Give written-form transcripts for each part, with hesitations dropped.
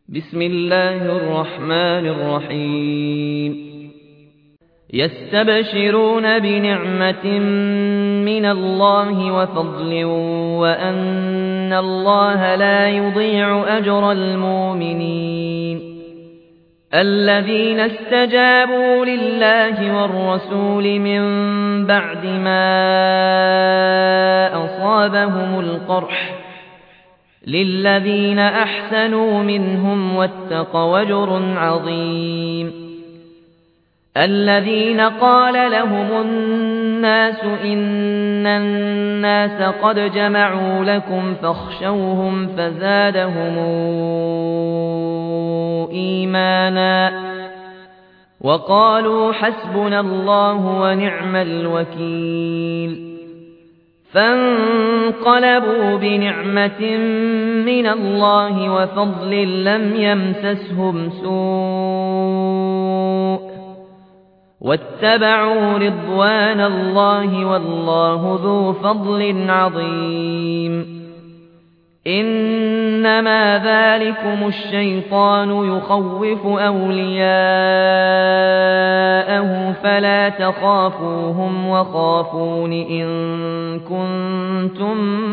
بسم الله الرحمن الرحيم يستبشرون بنعمة من الله وفضل وأن الله لا يضيع أجر المؤمنين الذين استجابوا لله والرسول من بعد ما أصابهم القرح للذين أحسنوا منهم واتقوا أجر عظيم الذين قال لهم الناس إن الناس قد جمعوا لكم فاخشوهم فزادهم إيمانا وقالوا حسبنا الله ونعم الوكيل فانقلبوا بنعمة من الله وفضل لم يمسسهم سوء واتبعوا رضوان الله والله ذو فضل عظيم إنما ذلكم الشيطان يخوف أولياءه فلا تخافوهم وخافون إن كنتم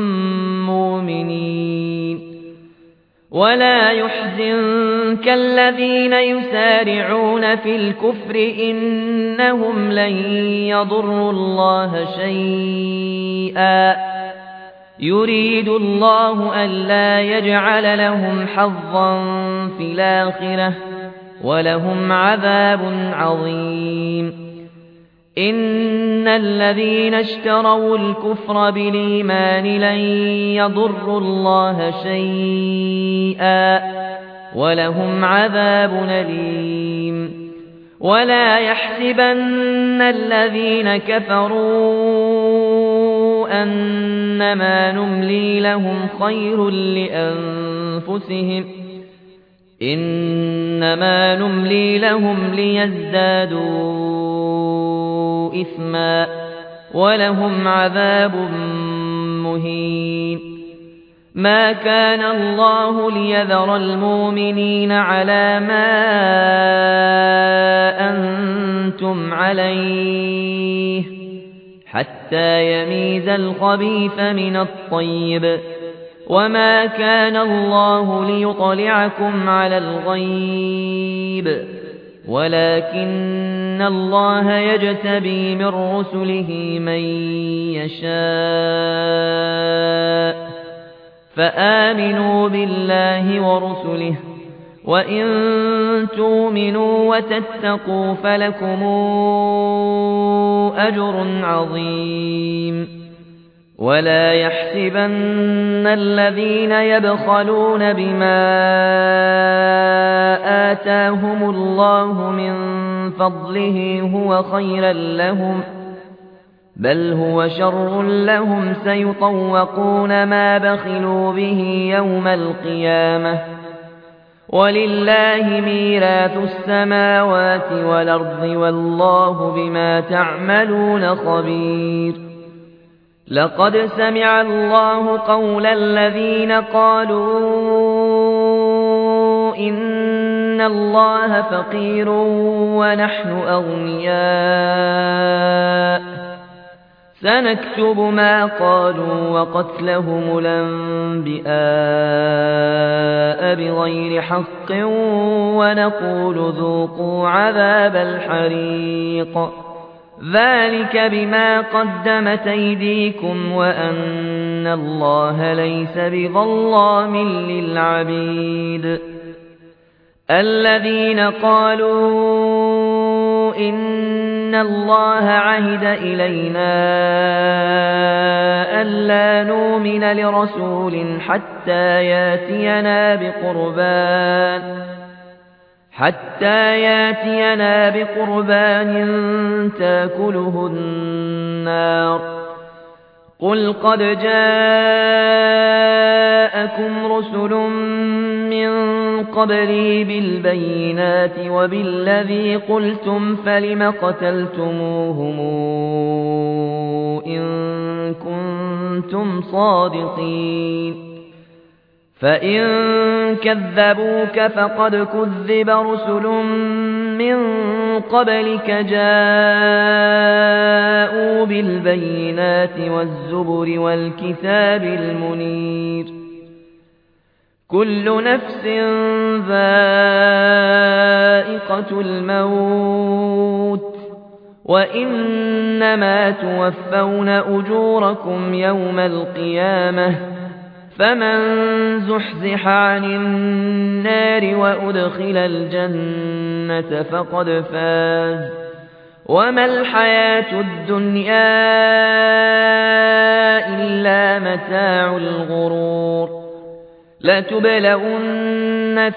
مؤمنين ولا يحزنك الذين يسارعون في الكفر إنهم لن يضروا الله شيئا يريد الله ألا يجعل لهم حظا في الآخرة ولهم عذاب عظيم إن الذين اشتروا الكفر بالإيمان لن يضروا الله شيئا ولهم عذاب أليم ولا يحسبن الذين كفروا أنما نملي لهم خير لأنفسهم إنما نملي لهم ليزدادوا إثما ولهم عذاب مهين ما كان الله ليذر المؤمنين على ما أنتم عليه حتى يميز الخبيث من الطيب وما كان الله ليطلعكم على الغيب ولكن الله يجتبي من رسله من يشاء فآمنوا بالله ورسله وإن تؤمنوا وتتقوا فلكم أجر عظيم ولا يحسبن الذين يبخلون بما آتاهم الله من فضله هو خيرا لهم بل هو شر لهم سيطوقون ما بخلوا به يوم القيامة ولله ميراث السماوات والأرض والله بما تعملون خبير لقد سمع الله قول الذين قالوا إن الله فقير ونحن أغنياء سنكتب ما قالوا وقتلهم الأنبياء بغير حق ونقول ذوقوا عذاب الحريق ذلك بما قدمت أيديكم وأن الله ليس بظلام للعبيد الذين قالوا إن الله عهد إلينا ألا نؤمن لرسول حتى ياتينا بقربان تاكله النار قل قد جاءكم رسل من قبلي بالبينات وبالذي قلتم فلم قتلتموهم إن كنتم صادقين فإن كذبوك فقد كذب رسل من قبلك جاءوا بالبينات والزبر والكتاب المنير كل نفس ذائقة الموت وإنما توفون أجوركم يوم القيامة فمن زحزح عن النار وأدخل الجنة فقد فاز وما الحياة الدنيا إلا متاع الغرور لتبلغن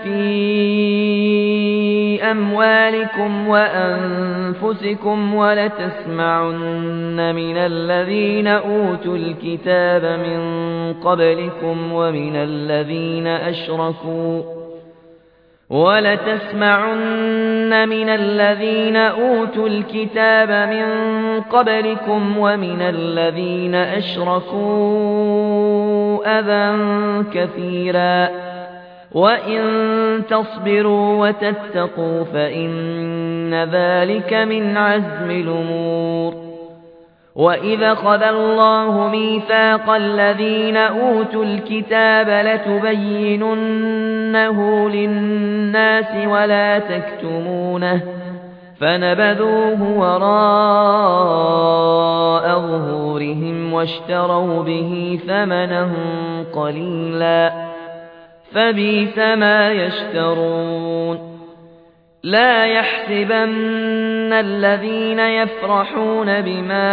في أموالكم وأنفسكم ولتسمعن من الذين أوتوا الكتاب من قبلكم ومن الذين أشركوا أذى كثيرا وإن تصبروا وتتقوا فإن ذلك من عزم الأمور وإذا أخذ الله ميثاق الذين أوتوا الكتاب لتبيننه للناس ولا تكتمونه فنبذوه وراء ظهورهم واشتروا به ثمنا قليلا فبئس ما يشترون لا يحسبن الذين يفرحون بما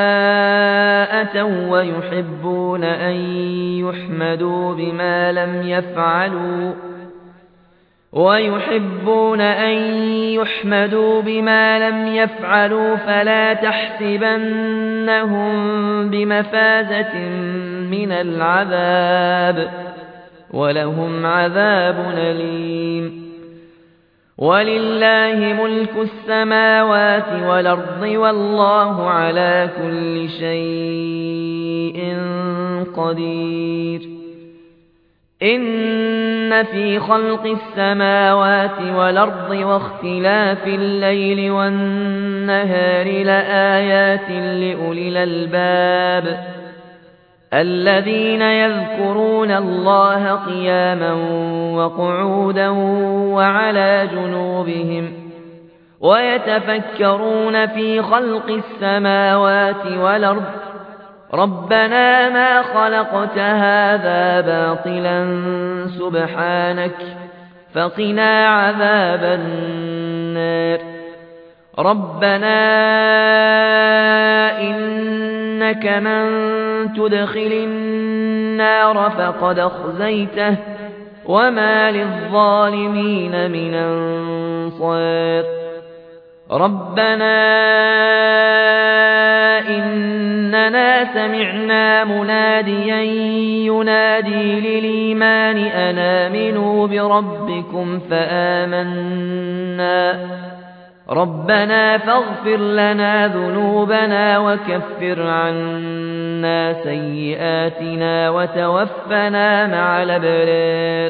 أتوا ويحبون أن يحمدوا بما لم يفعلوا فلا تحسبنهم بمفازة من العذاب ولهم عذاب أليم ولله ملك السماوات والأرض والله على كل شيء قدير إن في خلق السماوات والأرض واختلاف الليل والنهار لآيات لأولي الألباب الذين يذكرون الله قياما وقعودا وعلى جنوبهم ويتفكرون في خلق السماوات والأرض ربنا ما خلقت هذا باطلا سبحانك فقنا عذاب النار ربنا إنك من تدخل النار فقد أخزيته وما للظالمين من أنصار ربنا إننا سمعنا مناديا ينادي للإيمان أن آمنوا بربكم فآمنا ربنا فاغفر لنا ذنوبنا وكفر عنا سيئاتنا وتوفنا مع الأبرار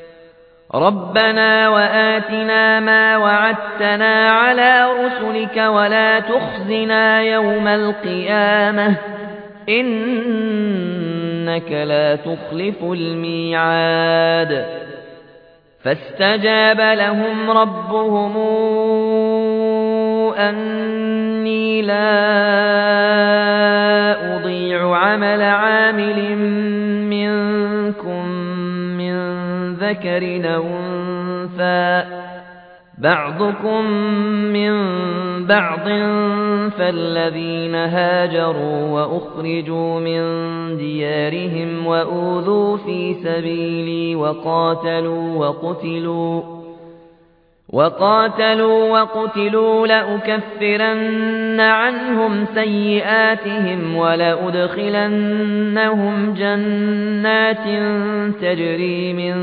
ربنا وآتنا ما وعدتنا على رسلك ولا تخزنا يوم القيامة إنك لا تخلف الميعاد فاستجاب لهم ربهم أني لا أضيع عمل عامل منكم من ذكر أو أنثى بعضكم من بعض فالذين هاجروا وأخرجوا من ديارهم وأوذوا في سبيلي وقاتلوا لأكفرن عنهم سيئاتهم ولأدخلنهم جنات تجري من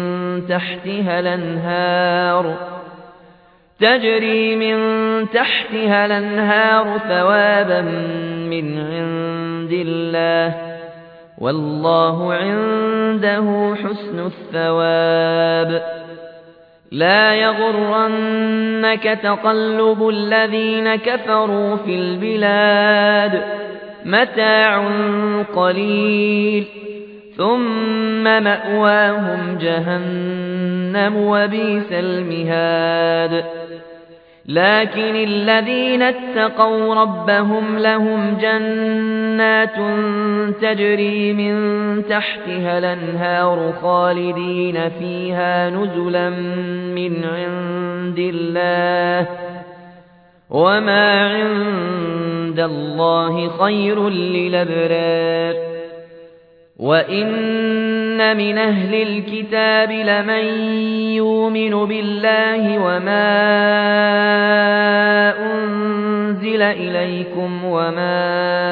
تحتها الأنهار ثوابا من عند الله والله عند عنده حسن الثواب لا يغرنك تقلب الذين كفروا في البلاد متاع قليل ثم مأواهم جهنم وبئس المهاد لكن الذين اتقوا ربهم لهم جنات تجري من تحتها الأنهار خالدين فيها نزلا من عند الله وما عند الله خير للأبرار وإن من أهل الكتاب لمن يؤمن بالله وما أنزل إليكم وما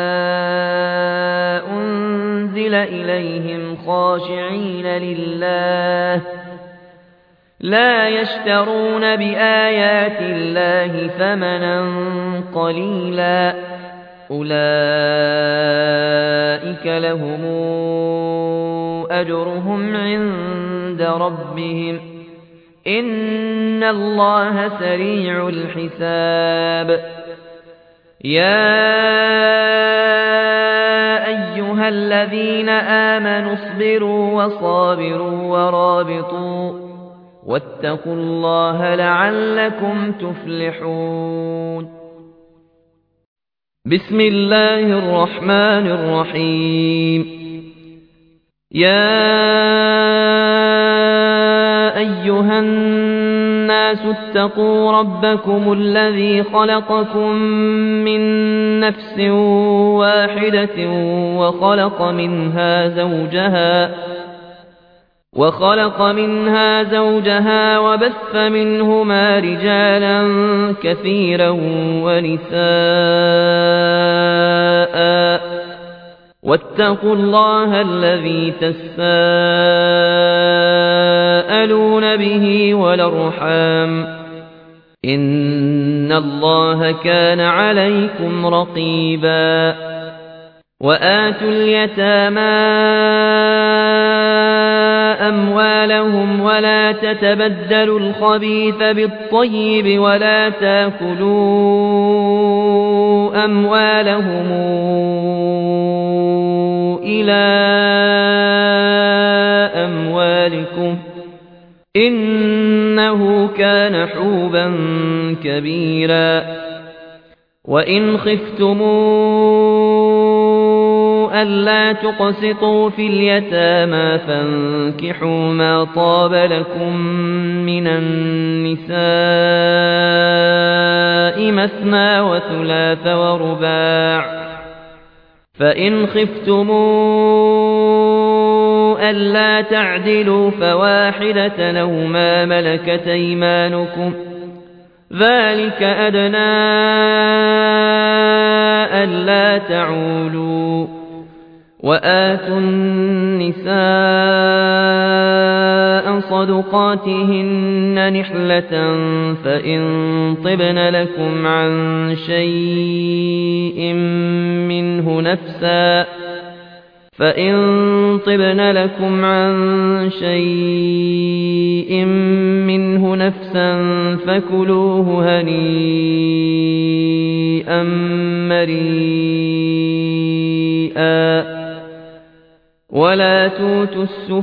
أنزل إليهم خاشعين لله لا يشترون بآيات الله ثمنا قليلا أولئك لهم أجرهم عند ربهم إن الله سريع الحساب يا أيها الذين آمنوا اصبروا وصابروا ورابطوا واتقوا الله لعلكم تفلحون بسم الله الرحمن الرحيم يا أيها الناس اتقوا ربكم الذي خلقكم من نفس واحدة وخلق منها زوجها وبث منهما رجالا كثيرا ونساء واتقوا الله الذي تساءلون به والأرحام إن الله كان عليكم رقيبا وآتوا اليتامى أموالهم ولا تتبدلوا الخبيث بالطيب ولا تأكلوا أموالهم إلى أموالكم إنه كان حوبا كبيرا وإن خفتموا ألا تقسطوا في اليتامى فانكحوا ما طاب لكم من النساء مثنى وثلاث ورباع فإن خفتموا ألا تعدلوا فواحدة أو ما ملكت أيمانكم ذلك أدنى ألا تعولوا وآتوا النساء صدقاتهن نحلة فإن طبن لكم عن شيء منه نفسا فكلوه هنيئا مريئا ولا توتوا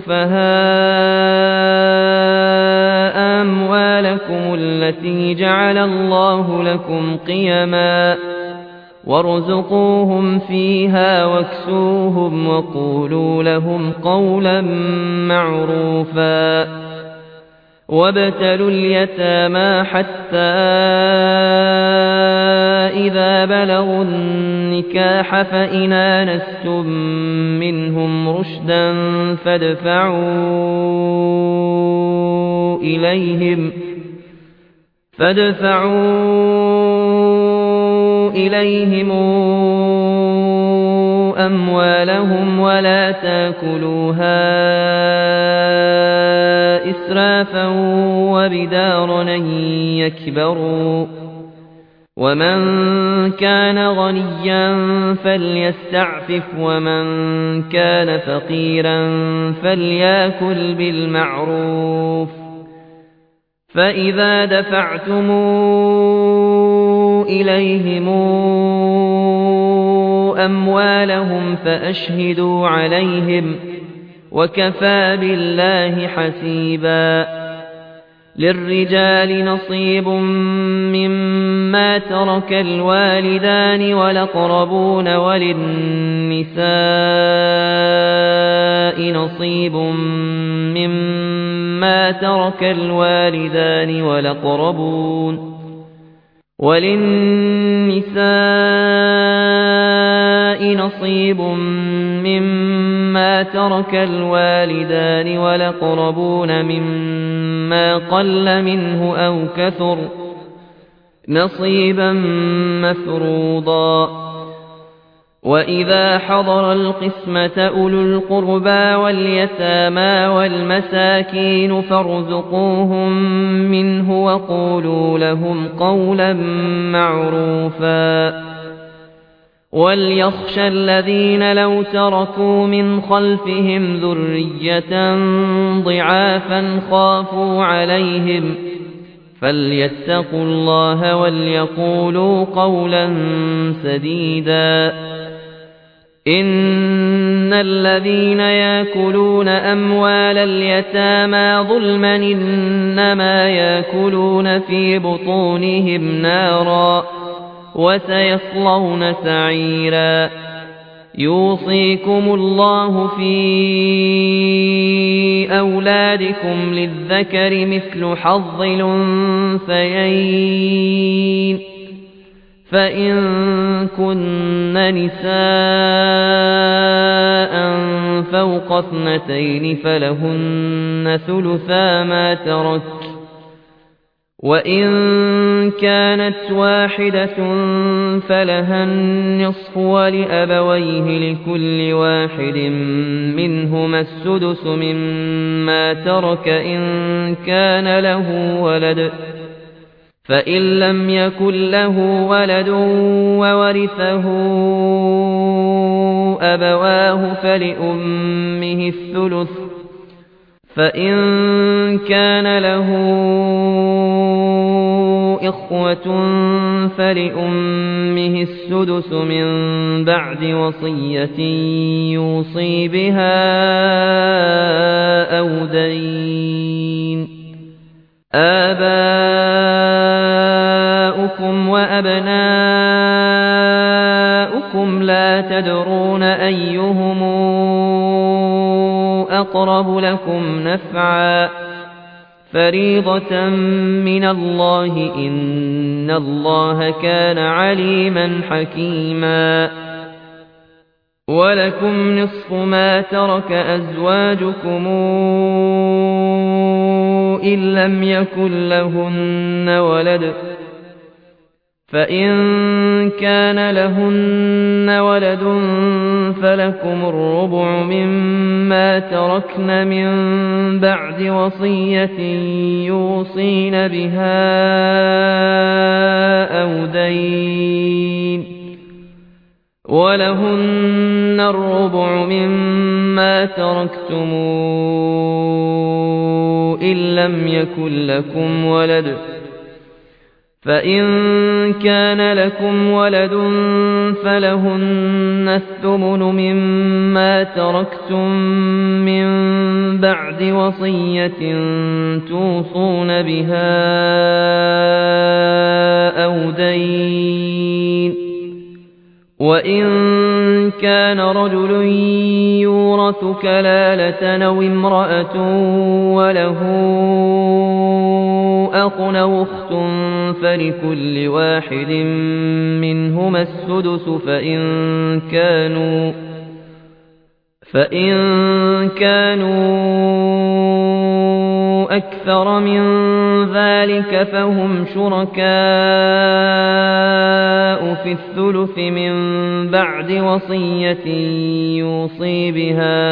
السفهاء أموالكم التي جعل الله لكم قيما وارزقوهم فيها واكسوهم وقولوا لهم قولا معروفا وابتلوا اليتامى حتى إذا بلغوا النكاح فإن آنستم منهم رشدا فادفعوا إليهم أموالهم ولا تأكلوها إسرافا وبدارا أن يكبروا ومن كان غنيا فليستعفف ومن كان فقيرا فليأكل بالمعروف فإذا دفعتم إليهم أموالهم فأشهدوا عليهم وكفى بالله حسيبا للرجال نصيب مما ترك الوالدان والأقربون وللنساء نصيب مما ترك الوالدان والأقربون مما قل منه أو كثر نصيبا مفروضا وإذا حضر القسمة أولو القربى واليتامى والمساكين فارزقوهم منه وقولوا لهم قولا معروفا وليخشى الذين لو تركوا من خلفهم ذرية ضعافا خافوا عليهم فليتقوا الله وليقولوا قولا سديدا إن الذين يأكلون أموال اليتامى ظلما إنما يأكلون في بطونهم نارا وسيصلون سعيرا يوصيكم الله في أولادكم للذكر مثل حظ الأنثيين فإن كن نساء فوق اثنتين فلهن ثلثا ما ترك وإن كانت واحدة فلها النصف ولأبويه لكل واحد منهما السدس مما ترك إن كان له ولد فإن لم يكن له ولد وورثه أبواه فلأمه الثلث فإن كان له إخوة فلأمه السدس من بعد وصية يوصي بها أو دين آباؤكم وأبناؤكم لا تدرون أيهم أقرب لكم نفعا فريضة من الله إن الله كان عليما حكيما ولكم نصف ما ترك أزواجكم إن لم يكن لهن ولد فإن كان لهن ولد فلكم الربع مما تركن من بعد وصية يوصين بها أو دين ولهن الربع مما تركتم إن لم يكن لكم ولد فإن كان لكم ولد فلهن الثمن مما تركتم من بعد وصية توصون بها أو دين وإن كان رجل يورث كلالة أو امرأة وله أخ أو أخت فلكل واحد منهما السدس فإن كانوا أكثر من ذلك فهم شركاء في الثلث من بعد وصية يوصي بها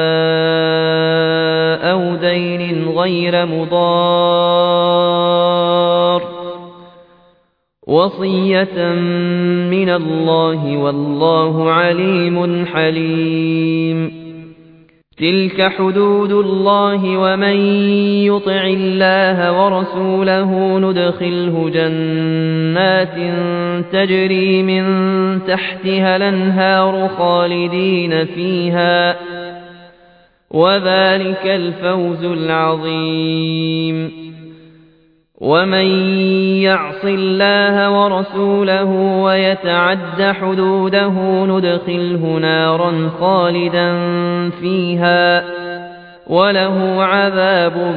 أو دين غير مضار وصية من الله والله عليم حليم. تلك حدود الله ومن يطع الله ورسوله ندخله جنات تجري من تحتها الأنهار خالدين فيها وذلك الفوز العظيم. ومن يعص الله ورسوله ويتعد حدوده ندخله نارا خالدا فيها وله عذاب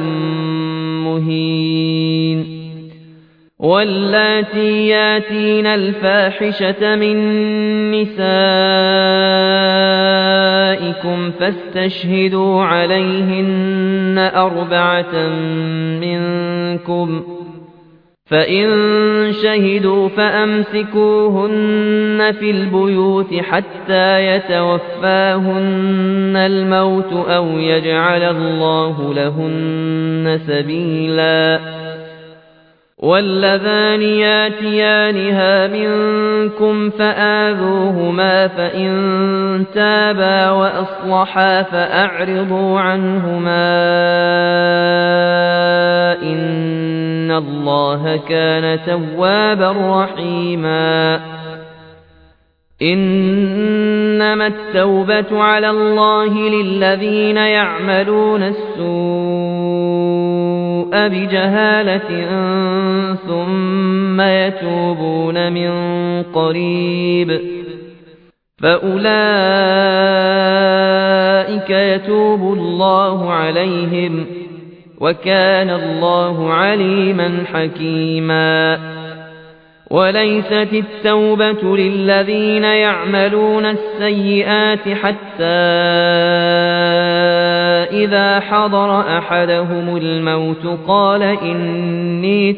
مهين. واللاتي ياتين الفاحشة من نسائكم فاستشهدوا عليهن 4 منكم فإن شهدوا فأمسكوهن في البيوت حتى يتوفاهن الموت أو يجعل الله لهن سبيلا. واللذان ياتيانها منكم فآذوهما فإن تابا وأصلحا فأعرضوا عنهما إن الله كان توابا رحيما. إنما التوبة على الله للذين يعملون السوء بجهالة ثم يتوبون من قريب فأولئك يتوب الله عليهم وكان الله عليما حكيما. وليست التوبة للذين يعملون السيئات حتى إذا حضر أحدهم الموت قال إني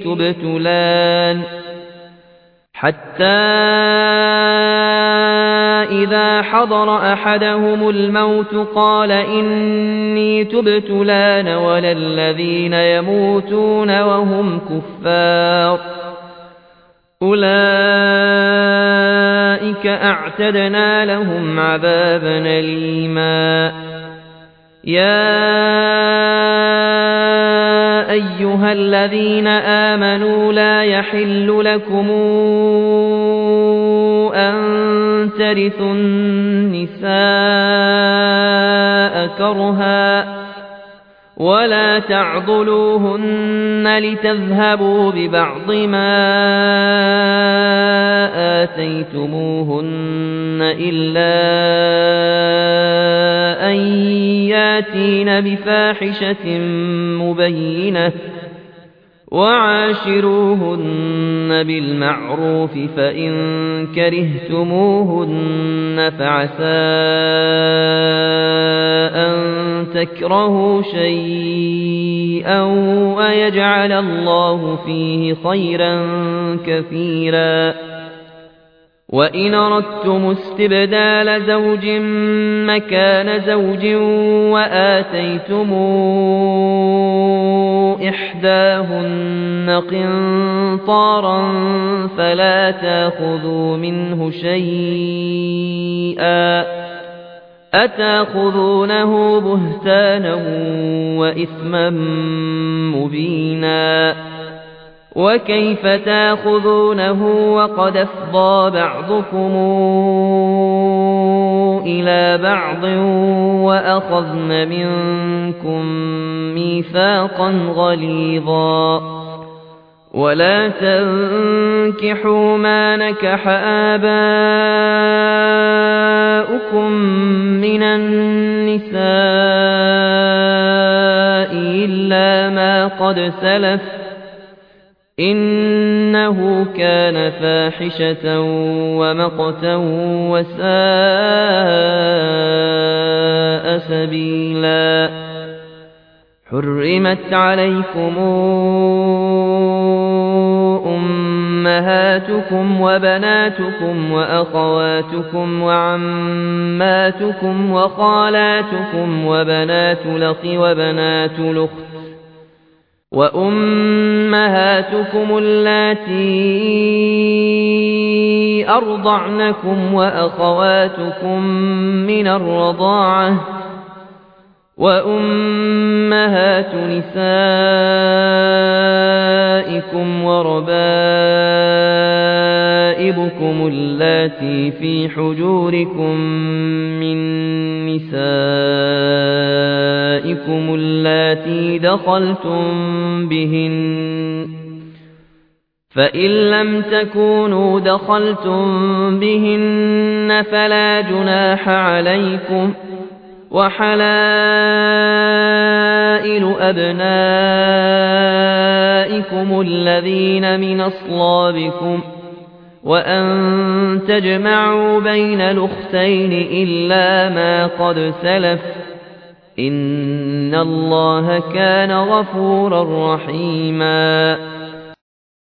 تبت الآن ولا الذين يموتون وهم كفار أولئك أعتدنا لهم عذابا أليما. يا أيها الذين آمنوا لا يحل لكم أن ترثوا النساء كرها ولا تعضلوهن لتذهبوا ببعض ما آتيتموهن إلا أن ياتين بفاحشة مبينة وعاشروهن بالمعروف فإن كرهتموهن فعسى أن تكرهوا شيئا ويجعل الله فيه خيرا كثيرا. وإن أردتم استبدال زوج مكان زوج وآتيتم إحداهن قنطارا فلا تأخذوا منه شيئا أتأخذونه بهتانا وإثما مبينا. وكيف تأخذونه وقد أفضى بعضكم إلى بعض وأخذن منكم ميثاقا غليظا. ولا تنكحوا ما نكح آباؤكم من النساء إلا ما قد سلف إنه كان فاحشة ومقتا وساء سبيلا. حرمت عليكم أمهاتكم وبناتكم وأخواتكم وعماتكم وخالاتكم وبنات الأخ وبنات الأخت وأمهاتكم اللاتي أرضعنكم وأخواتكم من الرضاعة وأمهات نسائكم وربائبكم اللاتي في حجوركم من نسائكم اللاتي دخلتم بهن فإن لم تكونوا دخلتم بهن فلا جناح عليكم وحلائل أبنائكم الذين من أصلابكم وأن تجمعوا بين الأختين إلا ما قد سلف إن الله كان غفورا رحيما